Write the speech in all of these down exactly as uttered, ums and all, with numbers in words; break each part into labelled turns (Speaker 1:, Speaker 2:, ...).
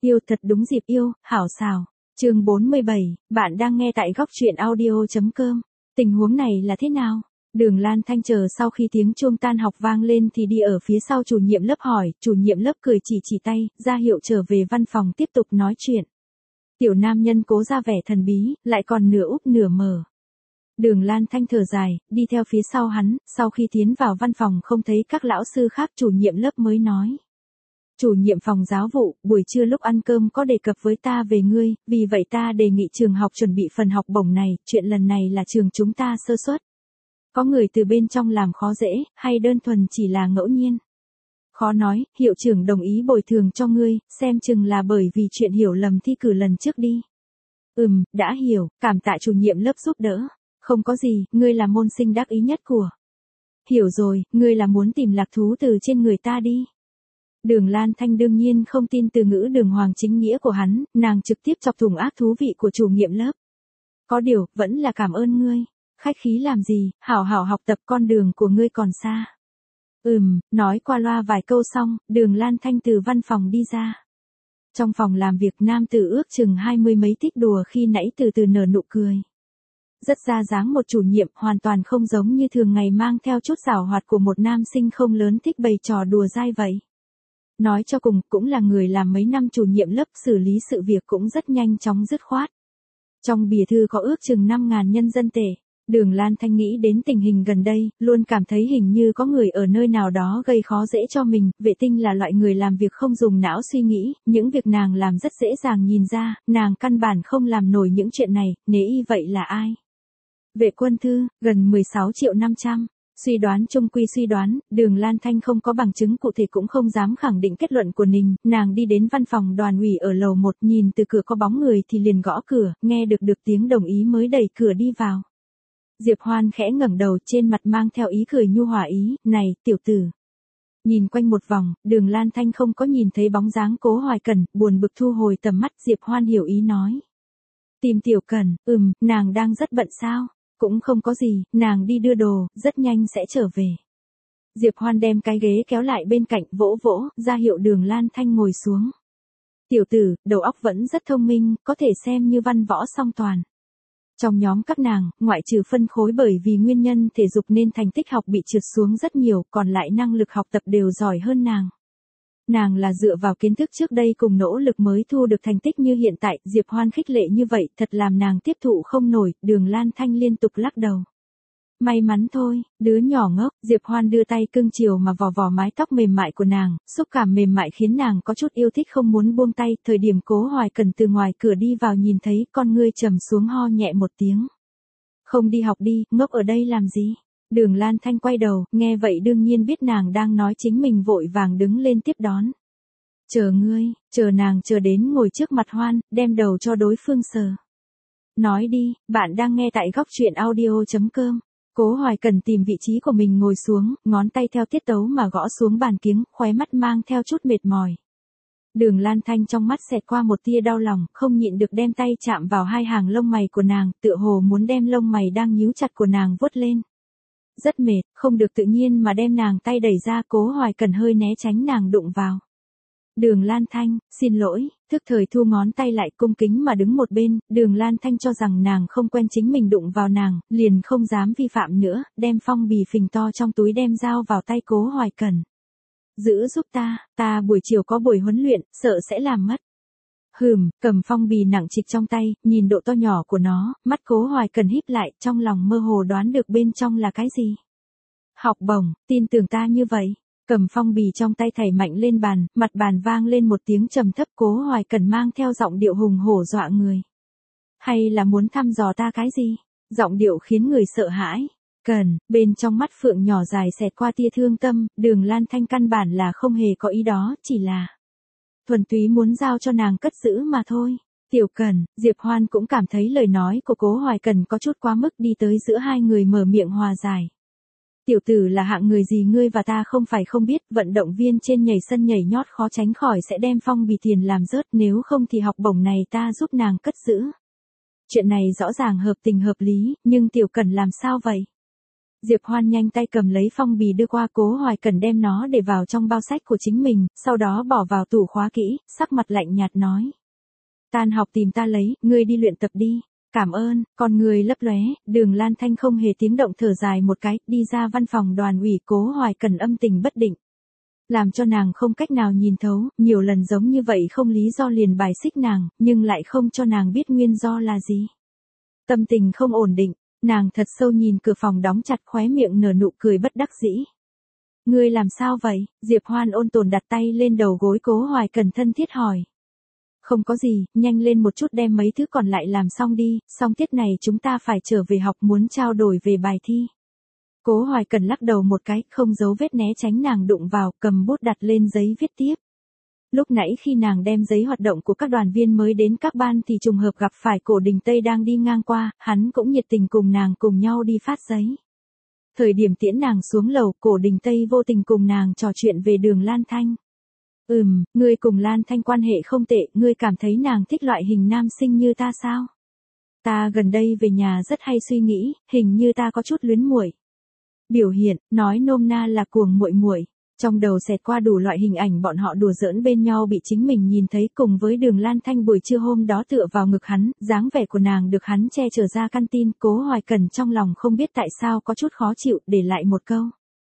Speaker 1: Yêu thật đúng dịp yêu, hảo xào. Chương bốn mươi bảy, bạn đang nghe tại góc truyện audio chấm com. Tình huống này là thế nào? Đường Lan Thanh chờ sau khi tiếng chuông tan học vang lên thì đi ở phía sau chủ nhiệm lớp hỏi, chủ nhiệm lớp cười chỉ chỉ tay, ra hiệu trở về văn phòng tiếp tục nói chuyện. Tiểu nam nhân cố ra vẻ thần bí, lại còn nửa úp nửa mở. Đường Lan Thanh thở dài, đi theo phía sau hắn, sau khi tiến vào văn phòng không thấy các lão sư khác, chủ nhiệm lớp mới nói. Chủ nhiệm phòng giáo vụ, buổi trưa lúc ăn cơm có đề cập với ta về ngươi, vì vậy ta đề nghị trường học chuẩn bị phần học bổng này, chuyện lần này là trường chúng ta sơ suất. Có người từ bên trong làm khó dễ, hay đơn thuần chỉ là ngẫu nhiên? Khó nói, hiệu trưởng đồng ý bồi thường cho ngươi, xem chừng là bởi vì chuyện hiểu lầm thi cử lần trước đi. Ừm, đã hiểu, cảm tạ chủ nhiệm lớp giúp đỡ. Không có gì, ngươi là môn sinh đắc ý nhất của. Hiểu rồi, ngươi là muốn tìm lạc thú từ trên người ta đi. Đường Lan Thanh đương nhiên không tin từ ngữ đường hoàng chính nghĩa của hắn, nàng trực tiếp chọc thủng ác thú vị của chủ nhiệm lớp. Có điều, vẫn là cảm ơn ngươi. Khách khí làm gì, hảo hảo học tập, con đường của ngươi còn xa. Ừm, nói qua loa vài câu xong, đường Lan Thanh từ văn phòng đi ra. Trong phòng làm việc nam tử ước chừng hai mươi mấy thích đùa khi nãy từ từ nở nụ cười. Rất ra dáng một chủ nhiệm, hoàn toàn không giống như thường ngày mang theo chút giảo hoạt của một nam sinh không lớn thích bày trò đùa dai vậy. Nói cho cùng, cũng là người làm mấy năm chủ nhiệm lớp, xử lý sự việc cũng rất nhanh chóng dứt khoát. Trong bìa thư có ước chừng năm ngàn nhân dân tệ. Đường Lan Thanh nghĩ đến tình hình gần đây, luôn cảm thấy hình như có người ở nơi nào đó gây khó dễ cho mình. Vệ Tinh là loại người làm việc không dùng não suy nghĩ, những việc nàng làm rất dễ dàng nhìn ra, nàng căn bản không làm nổi những chuyện này, nếu y vậy là ai? Vệ Quân Thư, gần mười sáu triệu năm trăm. Suy đoán chung quy suy đoán, đường Lan Thanh không có bằng chứng cụ thể cũng không dám khẳng định kết luận của mình, nàng đi đến văn phòng đoàn ủy ở lầu một, nhìn từ cửa có bóng người thì liền gõ cửa, nghe được được tiếng đồng ý mới đẩy cửa đi vào. Diệp Hoan khẽ ngẩng đầu, trên mặt mang theo ý cười nhu hòa ý, này, tiểu tử. Nhìn quanh một vòng, đường Lan Thanh không có nhìn thấy bóng dáng Cố Hoài Cẩn, buồn bực thu hồi tầm mắt, Diệp Hoan hiểu ý nói. Tìm Tiểu Cẩn, ừm, nàng đang rất bận sao? Cũng không có gì, nàng đi đưa đồ, rất nhanh sẽ trở về. Diệp Hoan đem cái ghế kéo lại bên cạnh, vỗ vỗ, ra hiệu đường Lan Thanh ngồi xuống. Tiểu tử, đầu óc vẫn rất thông minh, có thể xem như văn võ song toàn. Trong nhóm các nàng, ngoại trừ phân khối bởi vì nguyên nhân thể dục nên thành tích học bị trượt xuống rất nhiều, còn lại năng lực học tập đều giỏi hơn nàng. Nàng là dựa vào kiến thức trước đây cùng nỗ lực mới thu được thành tích như hiện tại, Diệp Hoan khích lệ như vậy, thật làm nàng tiếp thụ không nổi, đường Lan Thanh liên tục lắc đầu. May mắn thôi, đứa nhỏ ngốc, Diệp Hoan đưa tay cưng chiều mà vò vò mái tóc mềm mại của nàng, xúc cảm mềm mại khiến nàng có chút yêu thích không muốn buông tay, thời điểm Cố Hoài Cẩn từ ngoài cửa đi vào nhìn thấy, con ngươi trầm xuống ho nhẹ một tiếng. Không đi học đi, ngốc ở đây làm gì? Đường Lan Thanh quay đầu, nghe vậy đương nhiên biết nàng đang nói chính mình, vội vàng đứng lên tiếp đón. Chờ ngươi, chờ nàng chờ đến ngồi trước mặt Hoan, đem đầu cho đối phương sờ. Nói đi, bạn đang nghe tại góc truyện audio chấm com. Cố Hoài Cần tìm vị trí của mình ngồi xuống, ngón tay theo tiết tấu mà gõ xuống bàn kiếng, khóe mắt mang theo chút mệt mỏi. Đường Lan Thanh trong mắt xẹt qua một tia đau lòng, không nhịn được đem tay chạm vào hai hàng lông mày của nàng, tựa hồ muốn đem lông mày đang nhíu chặt của nàng vuốt lên. Rất mệt, không được tự nhiên mà đem nàng tay đẩy ra, Cố Hoài Cần hơi né tránh nàng đụng vào. Đường Lan Thanh, xin lỗi, thức thời thu ngón tay lại, cung kính mà đứng một bên, đường Lan Thanh cho rằng nàng không quen chính mình đụng vào nàng, liền không dám vi phạm nữa, đem phong bì phình to trong túi đem dao vào tay Cố Hoài Cần. Giữ giúp ta, ta buổi chiều có buổi huấn luyện, sợ sẽ làm mất. Hừm, cầm phong bì nặng trịch trong tay, nhìn độ to nhỏ của nó, mắt Cố Hoài Cần híp lại, trong lòng mơ hồ đoán được bên trong là cái gì. Học bổng, tin tưởng ta như vậy. Cầm phong bì trong tay thảy mạnh lên bàn, mặt bàn vang lên một tiếng trầm thấp, Cố Hoài Cần mang theo giọng điệu hùng hổ dọa người. Hay là muốn thăm dò ta cái gì? Giọng điệu khiến người sợ hãi. Cần, bên trong mắt phượng nhỏ dài xẹt qua tia thương tâm, đường Lan Thanh căn bản là không hề có ý đó, chỉ là thuần túy muốn giao cho nàng cất giữ mà thôi. Tiểu Cần, Diệp Hoan cũng cảm thấy lời nói của Cố Hoài Cần có chút quá mức, đi tới giữa hai người mở miệng hòa giải. Tiểu tử là hạng người gì ngươi và ta không phải không biết, vận động viên trên nhảy sân nhảy nhót khó tránh khỏi sẽ đem phong bì tiền làm rớt, nếu không thì học bổng này ta giúp nàng cất giữ. Chuyện này rõ ràng hợp tình hợp lý, nhưng Tiểu Cần làm sao vậy? Diệp Hoan nhanh tay cầm lấy phong bì đưa qua Cố Hoài Cần đem nó để vào trong bao sách của chính mình, sau đó bỏ vào tủ khóa kỹ, sắc mặt lạnh nhạt nói. Tan học tìm ta lấy, ngươi đi luyện tập đi. Cảm ơn, con người lấp lóe, Đường Lan Thanh không hề tiếng động thở dài một cái, đi ra văn phòng đoàn ủy. Cố Hoài Cần âm tình bất định. Làm cho nàng không cách nào nhìn thấu, nhiều lần giống như vậy không lý do liền bài xích nàng, nhưng lại không cho nàng biết nguyên do là gì. Tâm tình không ổn định, nàng thật sâu nhìn cửa phòng đóng chặt, khóe miệng nở nụ cười bất đắc dĩ. Ngươi làm sao vậy? Diệp Hoan ôn tồn đặt tay lên đầu gối Cố Hoài Cần thân thiết hỏi. Không có gì, nhanh lên một chút đem mấy thứ còn lại làm xong đi, xong tiết này chúng ta phải trở về học, muốn trao đổi về bài thi. Cố Hoài Cần lắc đầu một cái, không giấu vết né tránh nàng đụng vào, cầm bút đặt lên giấy viết tiếp. Lúc nãy khi nàng đem giấy hoạt động của các đoàn viên mới đến các ban thì trùng hợp gặp phải Cổ Đình Tây đang đi ngang qua, hắn cũng nhiệt tình cùng nàng cùng nhau đi phát giấy. Thời điểm tiễn nàng xuống lầu, Cổ Đình Tây vô tình cùng nàng trò chuyện về Đường Lan Thanh. Ừm, ngươi cùng Lan Thanh quan hệ không tệ, ngươi cảm thấy nàng thích loại hình nam sinh như ta sao? Ta gần đây về nhà rất hay suy nghĩ, hình như ta có chút luyến muội. Biểu hiện, nói nôm na là cuồng muội muội. Trong đầu xẹt qua đủ loại hình ảnh bọn họ đùa giỡn bên nhau bị chính mình nhìn thấy, cùng với Đường Lan Thanh buổi trưa hôm đó tựa vào ngực hắn, dáng vẻ của nàng được hắn che chở ra căn tin. Cố Hoài Cần trong lòng không biết tại sao có chút khó chịu, để lại một câu.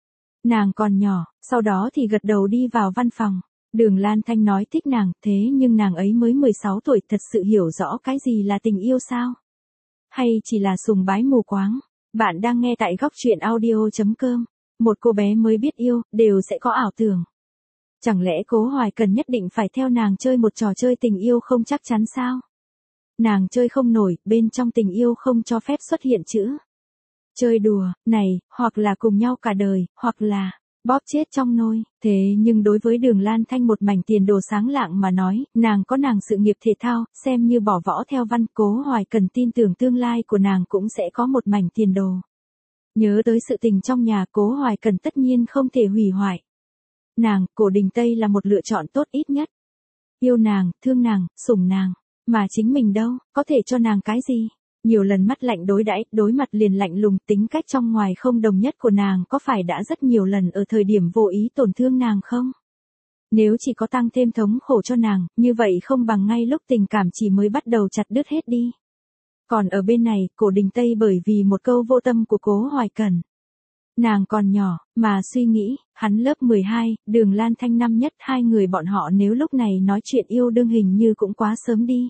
Speaker 1: Nàng còn nhỏ, sau đó thì gật đầu đi vào văn phòng. Đường Lan Thanh nói thích nàng, thế nhưng nàng ấy mới mười sáu tuổi, thật sự hiểu rõ cái gì là tình yêu sao? Hay chỉ là sùng bái mù quáng? Bạn đang nghe tại góc truyện audio chấm com. Một cô bé mới biết yêu, đều sẽ có ảo tưởng. Chẳng lẽ Cố Hoài Cần nhất định phải theo nàng chơi một trò chơi tình yêu không chắc chắn sao? Nàng chơi không nổi, bên trong tình yêu không cho phép xuất hiện chữ chơi đùa, này, hoặc là cùng nhau cả đời, hoặc là bóp chết trong nôi. Thế nhưng đối với Đường Lan Thanh một mảnh tiền đồ sáng lạng mà nói, nàng có nàng sự nghiệp thể thao, xem như bỏ võ theo văn. Cố Hoài Cần tin tưởng tương lai của nàng cũng sẽ có một mảnh tiền đồ. Nhớ tới sự tình trong nhà, Cố Hoài Cần tất nhiên không thể hủy hoại. Nàng, Cổ Đình Tây là một lựa chọn tốt ít nhất. Yêu nàng, thương nàng, sủng nàng, mà chính mình đâu, có thể cho nàng cái gì? Nhiều lần mắt lạnh đối đãi, đối mặt liền lạnh lùng, tính cách trong ngoài không đồng nhất của nàng có phải đã rất nhiều lần ở thời điểm vô ý tổn thương nàng không? Nếu chỉ có tăng thêm thống khổ cho nàng, như vậy không bằng ngay lúc tình cảm chỉ mới bắt đầu chặt đứt hết đi. Còn ở bên này, Cổ Đình Tây bởi vì một câu vô tâm của Cố Hoài Cần. Nàng còn nhỏ, mà suy nghĩ, hắn lớp mười hai, Đường Lan Thanh năm nhất, hai người bọn họ nếu lúc này nói chuyện yêu đương hình như cũng quá sớm đi.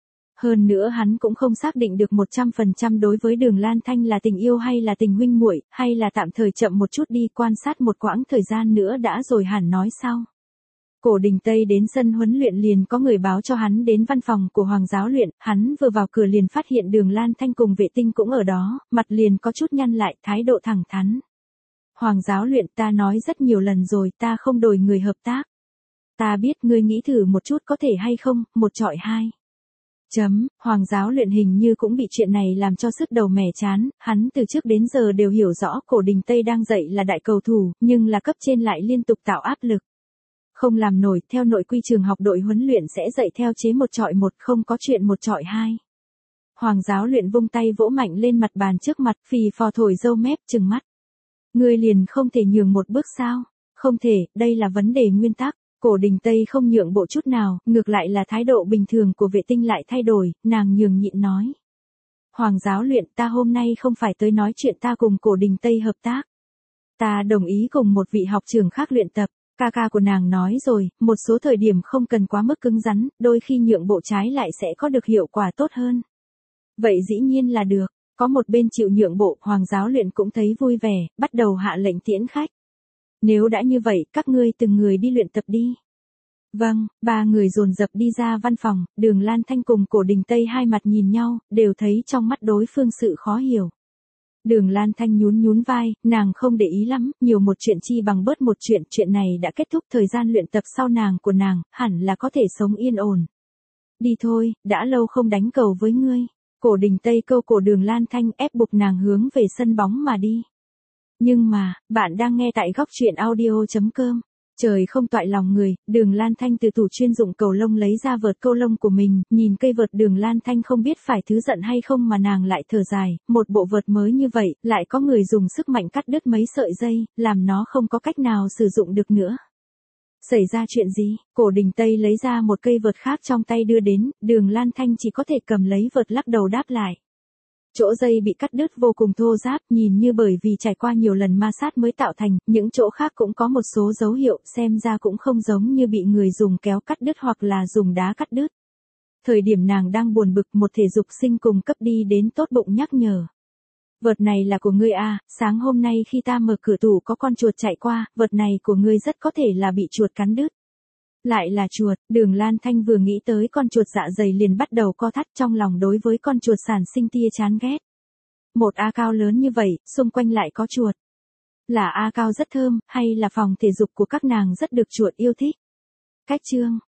Speaker 1: Hơn nữa hắn cũng không xác định được một trăm phần trăm đối với Đường Lan Thanh là tình yêu hay là tình huynh muội, hay là tạm thời chậm một chút đi, quan sát một quãng thời gian nữa đã rồi hẳn nói sau. Cổ Đình Tây đến sân huấn luyện liền có người báo cho hắn đến văn phòng của Hoàng giáo luyện, hắn vừa vào cửa liền phát hiện Đường Lan Thanh cùng vệ tinh cũng ở đó, mặt liền có chút nhăn lại, thái độ thẳng thắn. Hoàng giáo luyện, ta nói rất nhiều lần rồi, ta không đổi người hợp tác. Ta biết ngươi nghĩ thử một chút có thể hay không, một chọi hai. Chấm, Hoàng giáo luyện hình như cũng bị chuyện này làm cho sứt đầu mẻ chán, hắn từ trước đến giờ đều hiểu rõ Cổ Đình Tây đang dạy là đại cầu thủ, nhưng là cấp trên lại liên tục tạo áp lực. Không làm nổi, theo nội quy trường học đội huấn luyện sẽ dạy theo chế một chọi một, không có chuyện một chọi hai. Hoàng giáo luyện vung tay vỗ mạnh lên mặt bàn trước mặt, phì phò thổi râu mép trừng mắt. Ngươi liền không thể nhường một bước sao? Không thể, đây là vấn đề nguyên tắc. Cổ Đình Tây không nhượng bộ chút nào, ngược lại là thái độ bình thường của vệ tinh lại thay đổi, nàng nhường nhịn nói. Hoàng giáo luyện, ta hôm nay không phải tới nói chuyện ta cùng Cổ Đình Tây hợp tác. Ta đồng ý cùng một vị học trưởng khác luyện tập. Ca ca của nàng nói rồi, một số thời điểm không cần quá mức cứng rắn, đôi khi nhượng bộ trái lại sẽ có được hiệu quả tốt hơn. Vậy dĩ nhiên là được, có một bên chịu nhượng bộ, Hoàng giáo luyện cũng thấy vui vẻ, bắt đầu hạ lệnh tiễn khách. Nếu đã như vậy, các ngươi từng người đi luyện tập đi. Vâng, ba người dồn dập đi ra văn phòng, Đường Lan Thanh cùng Cổ Đình Tây hai mặt nhìn nhau, đều thấy trong mắt đối phương sự khó hiểu. Đường Lan Thanh nhún nhún vai, nàng không để ý lắm, nhiều một chuyện chi bằng bớt một chuyện, chuyện này đã kết thúc, thời gian luyện tập sau nàng của nàng, hẳn là có thể sống yên ổn. Đi thôi, đã lâu không đánh cầu với ngươi. Cổ Đình Tây câu cổ Đường Lan Thanh ép buộc nàng hướng về sân bóng mà đi. Nhưng mà, bạn đang nghe tại góc truyện audio chấm com. Trời không toại lòng người, Đường Lan Thanh từ tủ chuyên dụng cầu lông lấy ra vợt câu lông của mình, nhìn cây vợt Đường Lan Thanh không biết phải thứ giận hay không mà nàng lại thở dài, một bộ vợt mới như vậy, lại có người dùng sức mạnh cắt đứt mấy sợi dây, làm nó không có cách nào sử dụng được nữa. Xảy ra chuyện gì? Cổ Đình Tây lấy ra một cây vợt khác trong tay đưa đến, Đường Lan Thanh chỉ có thể cầm lấy vợt lắc đầu đáp lại. Chỗ dây bị cắt đứt vô cùng thô ráp, nhìn như bởi vì trải qua nhiều lần ma sát mới tạo thành, những chỗ khác cũng có một số dấu hiệu, xem ra cũng không giống như bị người dùng kéo cắt đứt hoặc là dùng đá cắt đứt. Thời điểm nàng đang buồn bực, một thể dục sinh cùng cấp đi đến tốt bụng nhắc nhở. Vợt này là của ngươi à, sáng hôm nay khi ta mở cửa tủ có con chuột chạy qua, vợt này của ngươi rất có thể là bị chuột cắn đứt. Lại là chuột, Đường Lan Thanh vừa nghĩ tới con chuột dạ dày liền bắt đầu co thắt, trong lòng đối với con chuột sản sinh tia chán ghét. Một A Cao lớn như vậy, xung quanh lại có chuột. Là A Cao rất thơm, hay là phòng thể dục của các nàng rất được chuột yêu thích? Cách chương